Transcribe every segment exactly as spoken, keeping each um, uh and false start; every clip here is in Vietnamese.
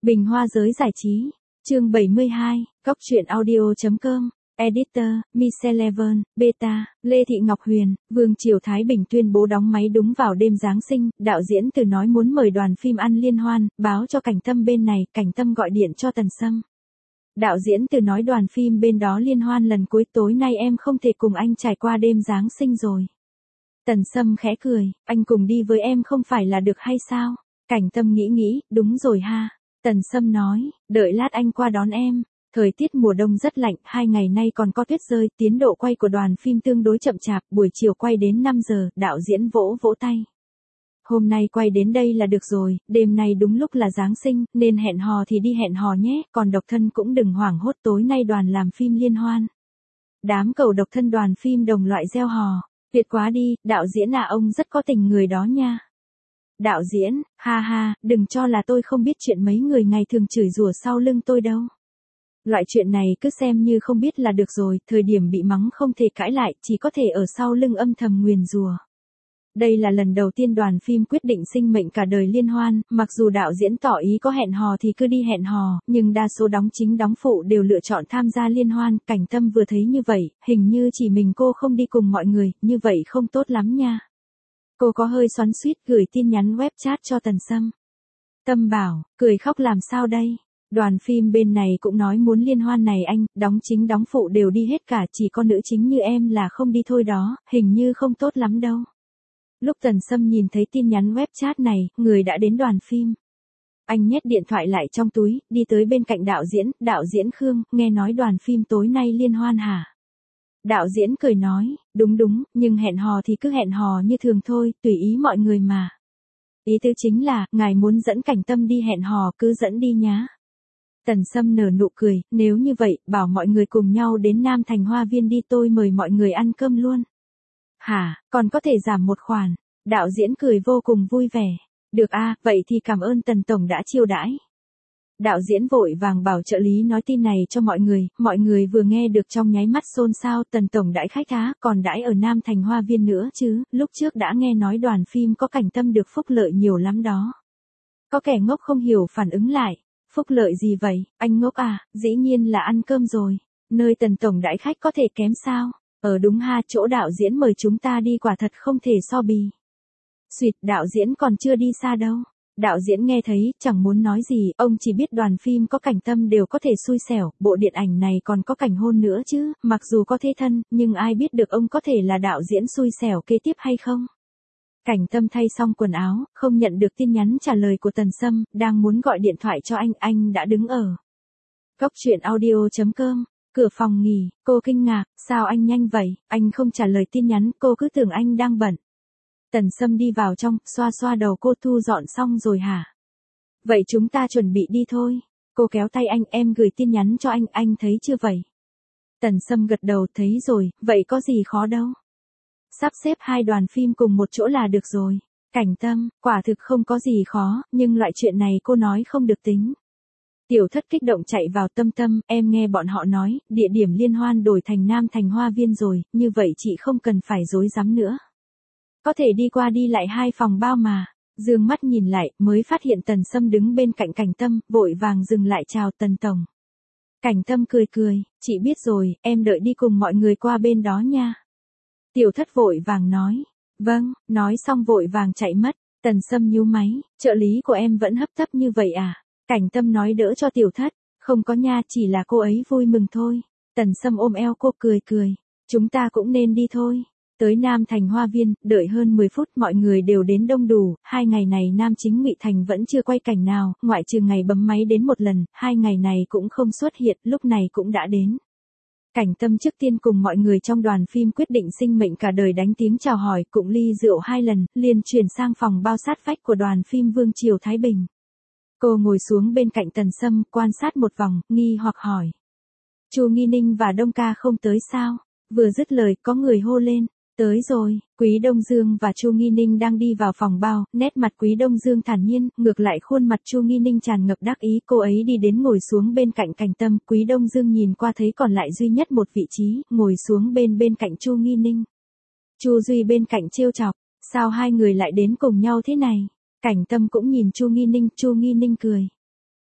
Bình Hoa giới giải trí, chương bảy mươi hai, góc truyện audio chấm com, Editor, Michelle Levan, Beta, Lê Thị Ngọc Huyền, Vương Triều Thái Bình tuyên bố đóng máy đúng vào đêm Giáng sinh, đạo diễn Từ nói muốn mời đoàn phim ăn liên hoan, báo cho Cảnh Tâm bên này, Cảnh Tâm gọi điện cho Tần Sâm. Đạo diễn Từ nói đoàn phim bên đó liên hoan lần cuối tối nay em không thể cùng anh trải qua đêm Giáng sinh rồi. Tần Sâm khẽ cười, anh cùng đi với em không phải là được hay sao? Cảnh Tâm nghĩ nghĩ, đúng rồi ha. Tần Sâm nói, đợi lát anh qua đón em. Thời tiết mùa đông rất lạnh, hai ngày nay còn có tuyết rơi, tiến độ quay của đoàn phim tương đối chậm chạp, buổi chiều quay đến năm giờ, đạo diễn vỗ vỗ tay. Hôm nay quay đến đây là được rồi, đêm nay đúng lúc là Giáng sinh, nên hẹn hò thì đi hẹn hò nhé, còn độc thân cũng đừng hoảng hốt, tối nay đoàn làm phim liên hoan. Đám cầu độc thân đoàn phim đồng loại reo hò, tuyệt quá đi, đạo diễn à ông rất có tình người đó nha. Đạo diễn, ha ha, đừng cho là tôi không biết chuyện mấy người ngày thường chửi rủa sau lưng tôi đâu. Loại chuyện này cứ xem như không biết là được rồi, thời điểm bị mắng không thể cãi lại, chỉ có thể ở sau lưng âm thầm nguyền rủa. Đây là lần đầu tiên đoàn phim quyết định sinh mệnh cả đời liên hoan, mặc dù đạo diễn tỏ ý có hẹn hò thì cứ đi hẹn hò, nhưng đa số đóng chính đóng phụ đều lựa chọn tham gia liên hoan, Cảnh Tâm vừa thấy như vậy, hình như chỉ mình cô không đi cùng mọi người, như vậy không tốt lắm nha. Cô có hơi xoắn xuýt gửi tin nhắn web chat cho Tần Sâm. Tâm bảo, cười khóc làm sao đây? Đoàn phim bên này cũng nói muốn liên hoan này anh, đóng chính đóng phụ đều đi hết cả, chỉ có nữ chính như em là không đi thôi đó, hình như không tốt lắm đâu. Lúc Tần Sâm nhìn thấy tin nhắn web chat này, người đã đến đoàn phim. Anh nhét điện thoại lại trong túi, đi tới bên cạnh đạo diễn, đạo diễn Khương, nghe nói đoàn phim tối nay liên hoan hả? Đạo diễn cười nói, đúng đúng, nhưng hẹn hò thì cứ hẹn hò như thường thôi, tùy ý mọi người mà. Ý tứ chính là, ngài muốn dẫn Cảnh Tâm đi hẹn hò cứ dẫn đi nhá. Tần Sâm nở nụ cười, nếu như vậy, bảo mọi người cùng nhau đến Nam Thành Hoa Viên đi, tôi mời mọi người ăn cơm luôn. Hả, còn có thể giảm một khoản. Đạo diễn cười vô cùng vui vẻ. Được a, vậy thì cảm ơn Tần Tổng đã chiêu đãi. Đạo diễn vội vàng bảo trợ lý nói tin này cho mọi người, mọi người vừa nghe được trong nháy mắt xôn xao, Tần Tổng đãi khách á, còn đãi ở Nam Thành Hoa Viên nữa chứ, lúc trước đã nghe nói đoàn phim có Cảnh Tâm được phúc lợi nhiều lắm đó. Có kẻ ngốc không hiểu phản ứng lại, phúc lợi gì vậy, anh ngốc à, dĩ nhiên là ăn cơm rồi, nơi Tần Tổng đãi khách có thể kém sao, ờ đúng ha, chỗ đạo diễn mời chúng ta đi quả thật không thể so bì. Xuyệt, đạo diễn còn chưa đi xa đâu. Đạo diễn nghe thấy, chẳng muốn nói gì, ông chỉ biết đoàn phim có Cảnh Tâm đều có thể xui xẻo, bộ điện ảnh này còn có cảnh hôn nữa chứ, mặc dù có thế thân, nhưng ai biết được ông có thể là đạo diễn xui xẻo kế tiếp hay không. Cảnh Tâm thay xong quần áo, không nhận được tin nhắn trả lời của Tần Sâm, đang muốn gọi điện thoại cho anh, anh đã đứng ở góc truyện audio chấm com, cửa phòng nghỉ, cô kinh ngạc, sao anh nhanh vậy, anh không trả lời tin nhắn, cô cứ tưởng anh đang bận. Tần Sâm đi vào trong, xoa xoa đầu cô, thu dọn xong rồi hả? Vậy chúng ta chuẩn bị đi thôi. Cô kéo tay anh, em gửi tin nhắn cho anh, anh thấy chưa vậy? Tần Sâm gật đầu, thấy rồi, vậy có gì khó đâu. Sắp xếp hai đoàn phim cùng một chỗ là được rồi. Cảnh Tâm, quả thực không có gì khó, nhưng loại chuyện này cô nói không được tính. Tiểu Thất kích động chạy vào, Tâm Tâm, em nghe bọn họ nói, địa điểm liên hoan đổi thành Nam Thành Hoa Viên rồi, như vậy chị không cần phải rối rắm nữa. Có thể đi qua đi lại hai phòng bao mà. Dương mắt nhìn lại, mới phát hiện Tần Sâm đứng bên cạnh Cảnh Tâm, vội vàng dừng lại chào Tần Tổng. Cảnh Tâm cười cười, chị biết rồi, em đợi đi cùng mọi người qua bên đó nha. Tiểu Thất vội vàng nói, vâng, nói xong vội vàng chạy mất. Tần Sâm nhíu máy, trợ lý của em vẫn hấp tấp như vậy à? Cảnh Tâm nói đỡ cho Tiểu Thất, không có nha, chỉ là cô ấy vui mừng thôi. Tần Sâm ôm eo cô cười cười, chúng ta cũng nên đi thôi. Tới Nam Thành Hoa Viên, đợi hơn mười phút mọi người đều đến đông đủ, hai ngày này nam chính Ngụy Thành vẫn chưa quay cảnh nào, ngoại trừ ngày bấm máy đến một lần, hai ngày này cũng không xuất hiện, lúc này cũng đã đến. Cảnh Tâm trước tiên cùng mọi người trong đoàn phim quyết định sinh mệnh cả đời đánh tiếng chào hỏi, cụng ly rượu hai lần, liền chuyển sang phòng bao sát vách của đoàn phim Vương Triều Thái Bình. Cô ngồi xuống bên cạnh Tần Sâm, quan sát một vòng, nghi hoặc hỏi. Chu Nghi Ninh và Đông Ca không tới sao? Vừa dứt lời, có người hô lên. Tới rồi, Quý Đông Dương và Chu Nghi Ninh đang đi vào phòng bao, nét mặt Quý Đông Dương thản nhiên, ngược lại khuôn mặt Chu Nghi Ninh tràn ngập đắc ý, cô ấy đi đến ngồi xuống bên cạnh Cảnh Tâm, Quý Đông Dương nhìn qua thấy còn lại duy nhất một vị trí, ngồi xuống bên bên cạnh Chu Nghi Ninh. Chu Duy bên cạnh trêu chọc, sao hai người lại đến cùng nhau thế này? Cảnh Tâm cũng nhìn Chu Nghi Ninh, Chu Nghi Ninh cười.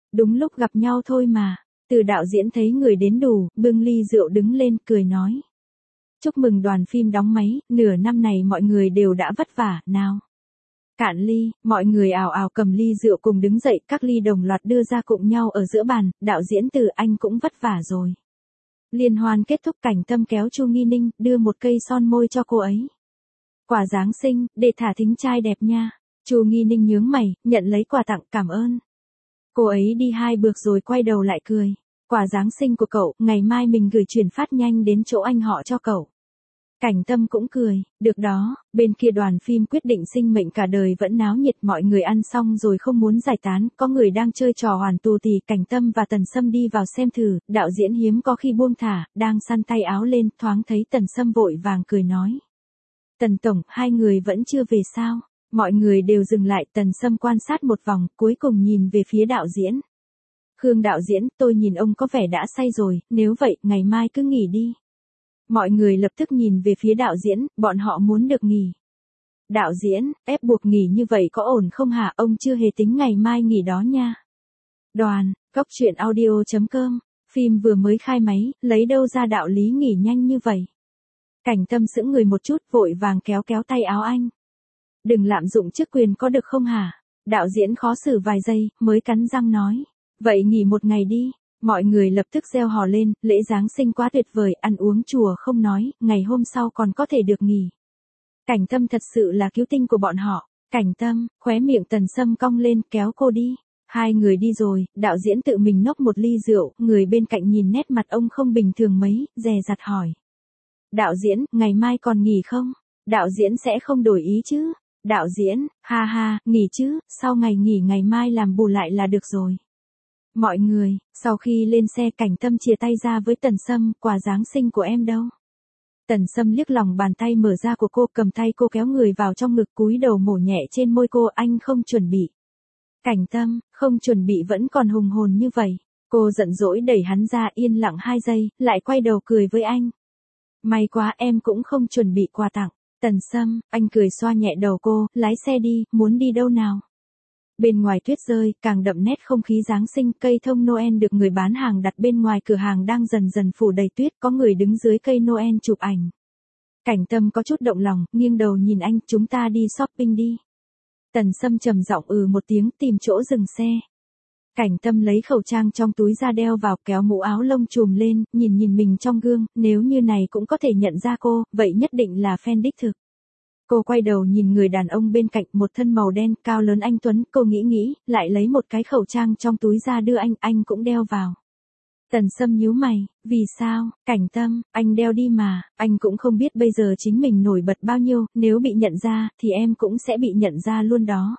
Đúng lúc gặp nhau thôi mà. Từ đạo diễn thấy người đến đủ, bưng ly rượu đứng lên, cười nói. Chúc mừng đoàn phim đóng máy, nửa năm này mọi người đều đã vất vả, nào. Cạn ly, mọi người ào ào cầm ly rượu cùng đứng dậy, các ly đồng loạt đưa ra cùng nhau ở giữa bàn, đạo diễn Từ anh cũng vất vả rồi. Liên hoan kết thúc, Cảnh Tâm kéo Chu Nghi Ninh, đưa một cây son môi cho cô ấy. Quà Giáng sinh, để thả thính trai đẹp nha. Chu Nghi Ninh nhướng mày, nhận lấy quà tặng, cảm ơn. Cô ấy đi hai bước rồi quay đầu lại cười. Quà Giáng sinh của cậu, ngày mai mình gửi chuyển phát nhanh đến chỗ anh họ cho cậu. Cảnh Tâm cũng cười, được đó, bên kia đoàn phim quyết định sinh mệnh cả đời vẫn náo nhiệt, mọi người ăn xong rồi không muốn giải tán, có người đang chơi trò hoàn tù tì, Cảnh Tâm và Tần Sâm đi vào xem thử, đạo diễn hiếm có khi buông thả, đang săn tay áo lên, thoáng thấy Tần Sâm vội vàng cười nói. Tần Tổng, hai người vẫn chưa về sao? Mọi người đều dừng lại, Tần Sâm quan sát một vòng, cuối cùng nhìn về phía đạo diễn. Khương đạo diễn, tôi nhìn ông có vẻ đã say rồi, nếu vậy, ngày mai cứ nghỉ đi. Mọi người lập tức nhìn về phía đạo diễn, bọn họ muốn được nghỉ. Đạo diễn, ép buộc nghỉ như vậy có ổn không hả, ông chưa hề tính ngày mai nghỉ đó nha. Đoàn, góc truyện audio chấm com, phim vừa mới khai máy, lấy đâu ra đạo lý nghỉ nhanh như vậy. Cảnh Tâm sững người một chút, vội vàng kéo kéo tay áo anh. Đừng lạm dụng chức quyền có được không hả? Đạo diễn khó xử vài giây, mới cắn răng nói. Vậy nghỉ một ngày đi. Mọi người lập tức reo hò lên, lễ Giáng sinh quá tuyệt vời, ăn uống chùa không nói, ngày hôm sau còn có thể được nghỉ. Cảnh Tâm thật sự là cứu tinh của bọn họ. Cảnh Tâm, khóe miệng Tần Sâm cong lên, kéo cô đi. Hai người đi rồi, đạo diễn tự mình nốc một ly rượu, người bên cạnh nhìn nét mặt ông không bình thường mấy, dè dặt hỏi. Đạo diễn, ngày mai còn nghỉ không? Đạo diễn sẽ không đổi ý chứ? Đạo diễn, ha ha, nghỉ chứ, sau ngày nghỉ ngày mai làm bù lại là được rồi. Mọi người, sau khi lên xe, Cảnh Tâm chia tay ra với Tần Sâm, quà Giáng sinh của em đâu? Tần Sâm liếc lòng bàn tay mở ra của cô, cầm tay cô kéo người vào trong ngực, cúi đầu mổ nhẹ trên môi cô, anh không chuẩn bị. Cảnh Tâm, không chuẩn bị vẫn còn hùng hồn như vậy. Cô giận dỗi đẩy hắn ra, yên lặng hai giây, lại quay đầu cười với anh. May quá em cũng không chuẩn bị quà tặng. Tần Sâm, anh cười xoa nhẹ đầu cô, lái xe đi, muốn đi đâu nào? Bên ngoài tuyết rơi, càng đậm nét không khí Giáng sinh, cây thông Noel được người bán hàng đặt bên ngoài cửa hàng đang dần dần phủ đầy tuyết, có người đứng dưới cây Noel chụp ảnh. Cảnh Tâm có chút động lòng, nghiêng đầu nhìn anh, chúng ta đi shopping đi. Tần Sâm trầm giọng ừ một tiếng, tìm chỗ dừng xe. Cảnh Tâm lấy khẩu trang trong túi ra đeo vào, kéo mũ áo lông trùm lên, nhìn nhìn mình trong gương, nếu như này cũng có thể nhận ra cô, vậy nhất định là fan đích thực. Cô quay đầu nhìn người đàn ông bên cạnh, một thân màu đen, cao lớn anh tuấn, cô nghĩ nghĩ, lại lấy một cái khẩu trang trong túi ra đưa anh, anh cũng đeo vào. Tần Sâm nhíu mày, vì sao? Cảnh Tâm, anh đeo đi mà, anh cũng không biết bây giờ chính mình nổi bật bao nhiêu, nếu bị nhận ra, thì em cũng sẽ bị nhận ra luôn đó.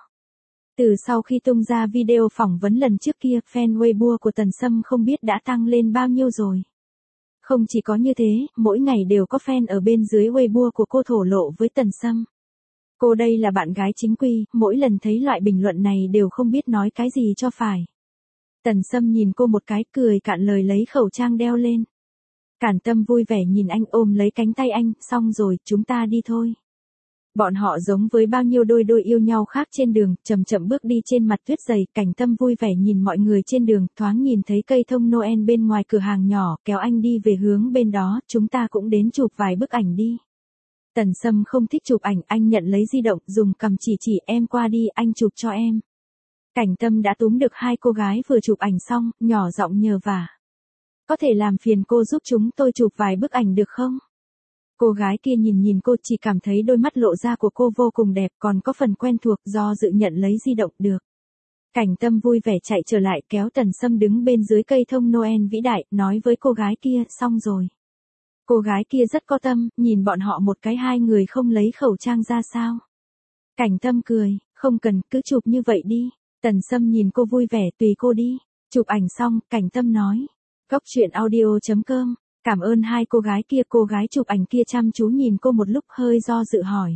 Từ sau khi tung ra video phỏng vấn lần trước kia, fan Weibo của Tần Sâm không biết đã tăng lên bao nhiêu rồi. Không chỉ có như thế, mỗi ngày đều có fan ở bên dưới Weibo của cô thổ lộ với Tần Sâm. Cô đây là bạn gái chính quy, mỗi lần thấy loại bình luận này đều không biết nói cái gì cho phải. Tần Sâm nhìn cô một cái, cười cạn lời lấy khẩu trang đeo lên. Cảnh Tâm vui vẻ nhìn anh, ôm lấy cánh tay anh, xong rồi, chúng ta đi thôi. Bọn họ giống với bao nhiêu đôi đôi yêu nhau khác trên đường, chậm chậm bước đi trên mặt tuyết dày, Cảnh Tâm vui vẻ nhìn mọi người trên đường, thoáng nhìn thấy cây thông Noel bên ngoài cửa hàng nhỏ, kéo anh đi về hướng bên đó, chúng ta cũng đến chụp vài bức ảnh đi. Tần Sâm không thích chụp ảnh, anh nhận lấy di động, dùng cầm chỉ chỉ, em qua đi, anh chụp cho em. Cảnh Tâm đã túm được hai cô gái vừa chụp ảnh xong, nhỏ giọng nhờ vả. Có thể làm phiền cô giúp chúng tôi chụp vài bức ảnh được không? Cô gái kia nhìn nhìn cô, chỉ cảm thấy đôi mắt lộ ra của cô vô cùng đẹp, còn có phần quen thuộc, do dự nhận lấy di động được. Cảnh Tâm vui vẻ chạy trở lại, kéo Tần Sâm đứng bên dưới cây thông Noel vĩ đại, nói với cô gái kia, xong rồi. Cô gái kia rất có tâm, nhìn bọn họ một cái, hai người không lấy khẩu trang ra sao. Cảnh Tâm cười, không cần, cứ chụp như vậy đi. Tần Sâm nhìn cô vui vẻ, tùy cô đi. Chụp ảnh xong, Cảnh Tâm nói. Góc truyện audio chấm com. Cảm ơn hai cô gái kia, cô gái chụp ảnh kia chăm chú nhìn cô một lúc, hơi do dự hỏi.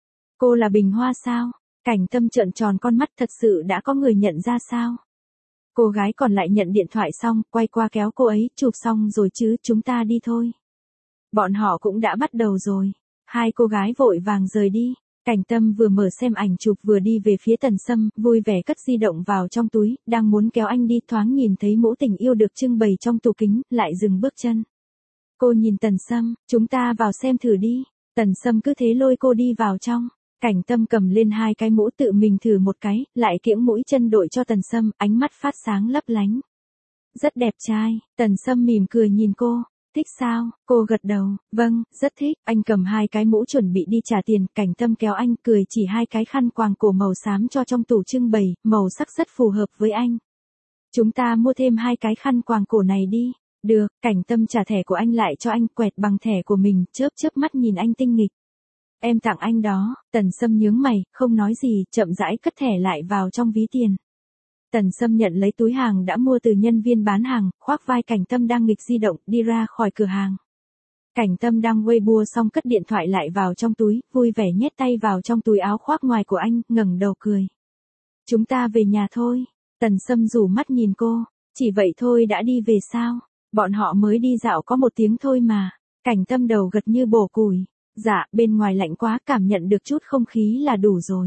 Cô là Bình Hoa sao? Cảnh Tâm trợn tròn con mắt, thật sự đã có người nhận ra sao? Cô gái còn lại nhận điện thoại xong, quay qua kéo cô ấy, chụp xong rồi chứ, chúng ta đi thôi. Bọn họ cũng đã bắt đầu rồi. Hai cô gái vội vàng rời đi. Cảnh Tâm vừa mở xem ảnh chụp vừa đi về phía Tần Sâm, vui vẻ cất di động vào trong túi, đang muốn kéo anh đi thoáng nhìn thấy mũ tình yêu được trưng bày trong tủ kính, lại dừng bước chân. Cô nhìn Tần Sâm, chúng ta vào xem thử đi. Tần Sâm cứ thế lôi cô đi vào trong. Cảnh Tâm cầm lên hai cái mũ tự mình thử một cái, lại kiễng mũi chân đội cho Tần Sâm, ánh mắt phát sáng lấp lánh. Rất đẹp trai, Tần Sâm mỉm cười nhìn cô. Thích sao? Cô gật đầu, vâng, rất thích. Anh cầm hai cái mũ chuẩn bị đi trả tiền, Cảnh Tâm kéo anh cười chỉ hai cái khăn quàng cổ màu xám cho trong tủ trưng bày, màu sắc rất phù hợp với anh. Chúng ta mua thêm hai cái khăn quàng cổ này đi. Được, Cảnh Tâm trả thẻ của anh lại cho anh, quẹt bằng thẻ của mình, chớp chớp mắt nhìn anh tinh nghịch. Em tặng anh đó. Tần Sâm nhướng mày, không nói gì, chậm rãi cất thẻ lại vào trong ví tiền. Tần Sâm nhận lấy túi hàng đã mua từ nhân viên bán hàng, khoác vai Cảnh Tâm đang nghịch di động, đi ra khỏi cửa hàng. Cảnh Tâm đang Weibo xong cất điện thoại lại vào trong túi, vui vẻ nhét tay vào trong túi áo khoác ngoài của anh, ngẩng đầu cười. Chúng ta về nhà thôi. Tần Sâm rủ mắt nhìn cô, chỉ vậy thôi đã đi về sao? Bọn họ mới đi dạo có một tiếng thôi mà. Cảnh Tâm đầu gật như bổ củi. Dạ, bên ngoài lạnh quá, cảm nhận được chút không khí là đủ rồi.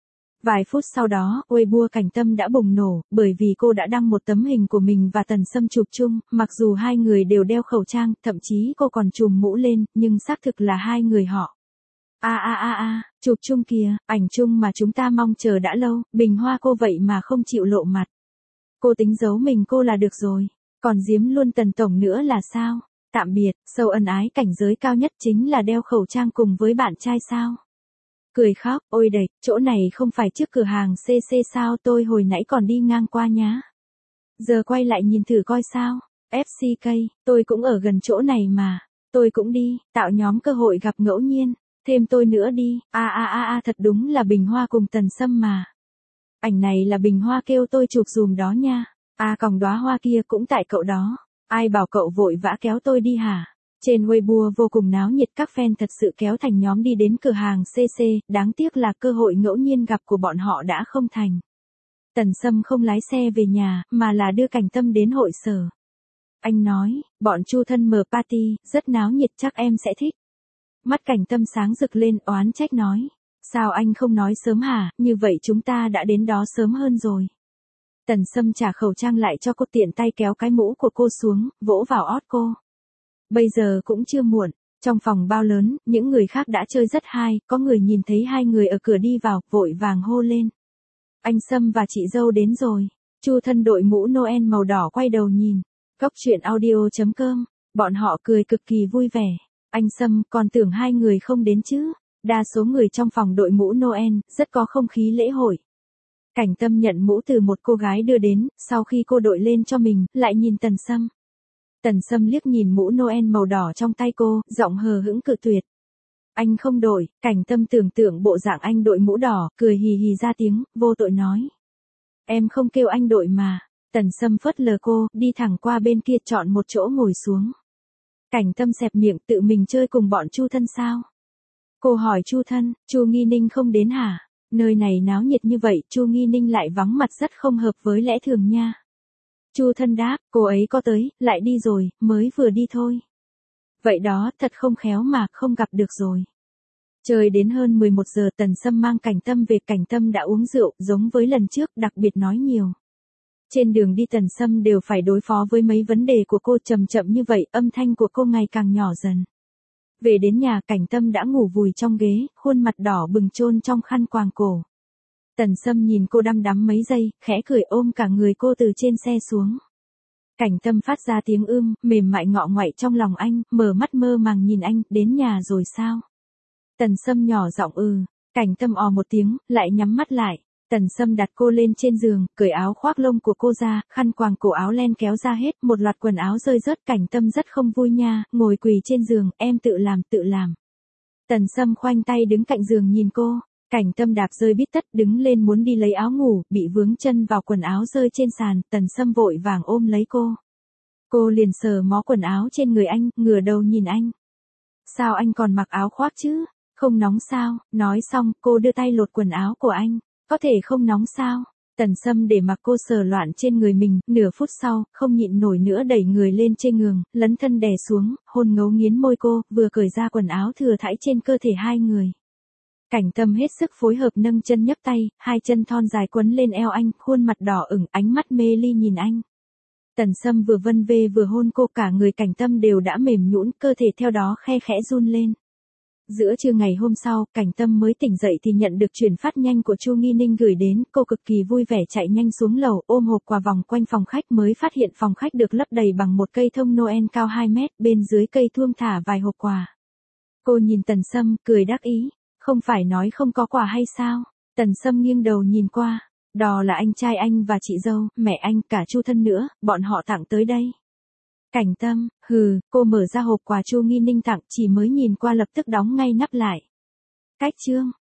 Vài phút sau đó, Weibo Cảnh Tâm đã bùng nổ, bởi vì cô đã đăng một tấm hình của mình và Tần Sâm chụp chung, mặc dù hai người đều đeo khẩu trang, thậm chí cô còn trùm mũ lên, nhưng xác thực là hai người họ. A a a a, chụp chung kìa, ảnh chung mà chúng ta mong chờ đã lâu, bình hoa cô vậy mà không chịu lộ mặt. Cô tính giấu mình cô là được rồi, còn giếm luôn Tần Tổng nữa là sao? Tạm biệt, sâu ân ái cảnh giới cao nhất chính là đeo khẩu trang cùng với bạn trai sao? Cười khóc, ôi đệch, chỗ này không phải trước cửa hàng xê xê sao, tôi hồi nãy còn đi ngang qua nhá. Giờ quay lại nhìn thử coi sao. ép xê ca, tôi cũng ở gần chỗ này mà. Tôi cũng đi, tạo nhóm cơ hội gặp ngẫu nhiên. Thêm tôi nữa đi, a a a a thật đúng là Bình Hoa cùng Tần Sâm mà. Ảnh này là Bình Hoa kêu tôi chụp dùm đó nha. À còng đóa hoa kia cũng tại cậu đó. Ai bảo cậu vội vã kéo tôi đi hả? Trên Weibo vô cùng náo nhiệt, các fan thật sự kéo thành nhóm đi đến cửa hàng xê xê, đáng tiếc là cơ hội ngẫu nhiên gặp của bọn họ đã không thành. Tần Sâm không lái xe về nhà, mà là đưa Cảnh Tâm đến hội sở. Anh nói, bọn Chu thân mở party, rất náo nhiệt chắc em sẽ thích. Mắt Cảnh Tâm sáng rực lên, oán trách nói. Sao anh không nói sớm hả, như vậy chúng ta đã đến đó sớm hơn rồi. Tần Sâm trả khẩu trang lại cho cô, tiện tay kéo cái mũ của cô xuống, vỗ vào ót cô. Bây giờ cũng chưa muộn, trong phòng bao lớn, những người khác đã chơi rất hay, có người nhìn thấy hai người ở cửa đi vào, vội vàng hô lên. Anh Sâm và chị dâu đến rồi. Chu thân đội mũ Noel màu đỏ quay đầu nhìn. Cóc truyện audio chấm com, bọn họ cười cực kỳ vui vẻ. Anh Sâm, còn tưởng hai người không đến chứ. Đa số người trong phòng đội mũ Noel, rất có không khí lễ hội. Cảnh Tâm nhận mũ từ một cô gái đưa đến, sau khi cô đội lên cho mình, lại nhìn Tần Sâm. Tần Sâm liếc nhìn mũ Noel màu đỏ trong tay cô, giọng hờ hững cự tuyệt. Anh không đổi. Cảnh Tâm tưởng tượng bộ dạng anh đội mũ đỏ, cười hì hì ra tiếng, vô tội nói. Em không kêu anh đội mà. Tần Sâm phớt lờ cô, đi thẳng qua bên kia chọn một chỗ ngồi xuống. Cảnh Tâm xẹp miệng, tự mình chơi cùng bọn Chu thân sao? Cô hỏi Chu thân, Chu Nghi Ninh không đến hả? Nơi này náo nhiệt như vậy, Chu Nghi Ninh lại vắng mặt rất không hợp với lẽ thường nha. Chu thân đáp, cô ấy có tới, lại đi rồi, mới vừa đi thôi. Vậy đó, thật không khéo mà, không gặp được rồi. Trời đến hơn mười một giờ, Tần Sâm mang Cảnh Tâm về. Cảnh Tâm đã uống rượu, giống với lần trước, đặc biệt nói nhiều. Trên đường đi Tần Sâm đều phải đối phó với mấy vấn đề của cô, chậm chậm như vậy, âm thanh của cô ngày càng nhỏ dần. Về đến nhà, Cảnh Tâm đã ngủ vùi trong ghế, khuôn mặt đỏ bừng chôn trong khăn quàng cổ. Tần Sâm nhìn cô đăm đắm mấy giây, khẽ cười ôm cả người cô từ trên xe xuống. Cảnh Tâm phát ra tiếng ưm, mềm mại ngọ ngoại trong lòng anh, mở mắt mơ màng nhìn anh, đến nhà rồi sao? Tần Sâm nhỏ giọng ừ. Cảnh Tâm ò một tiếng, lại nhắm mắt lại. Tần Sâm đặt cô lên trên giường, cởi áo khoác lông của cô ra, khăn quàng cổ áo len kéo ra hết, một loạt quần áo rơi rớt. Cảnh Tâm rất không vui nha, ngồi quỳ trên giường, em tự làm, tự làm. Tần Sâm khoanh tay đứng cạnh giường nhìn cô. Cảnh Tâm đạp rơi bít tất, đứng lên muốn đi lấy áo ngủ, bị vướng chân vào quần áo rơi trên sàn, Tần Sâm vội vàng ôm lấy cô. Cô liền sờ mó quần áo trên người anh, ngửa đầu nhìn anh. Sao anh còn mặc áo khoác chứ? Không nóng sao? Nói xong, cô đưa tay lột quần áo của anh. Có thể không nóng sao? Tần Sâm để mặc cô sờ loạn trên người mình, nửa phút sau, không nhịn nổi nữa đẩy người lên trên giường, lấn thân đè xuống, hôn ngấu nghiến môi cô, vừa cởi ra quần áo thừa thãi trên cơ thể hai người. Cảnh Tâm hết sức phối hợp nâng chân nhấc tay, hai chân thon dài quấn lên eo anh, khuôn mặt đỏ ửng, ánh mắt mê ly nhìn anh. Tần Sâm vừa vân vê vừa hôn cô, cả người Cảnh Tâm đều đã mềm nhũn, cơ thể theo đó khe khẽ run lên. Giữa trưa ngày hôm sau, Cảnh Tâm mới tỉnh dậy thì nhận được truyền phát nhanh của Chu Nghi Ninh gửi đến, cô cực kỳ vui vẻ chạy nhanh xuống lầu, ôm hộp quà vòng quanh phòng khách, mới phát hiện phòng khách được lấp đầy bằng một cây thông Noel cao hai mét, bên dưới cây thuông thả vài hộp quà. Cô nhìn Tần Sâm, cười đắc ý, không phải nói không có quà hay sao? Tần Sâm nghiêng đầu nhìn qua, đó là anh trai anh và chị dâu, mẹ anh, cả Chu Thân nữa, bọn họ tặng tới đây. Cảnh Tâm, hừ, cô mở ra hộp quà Chu Nghi Ninh tặng, chỉ mới nhìn qua lập tức đóng ngay nắp lại. Cách chương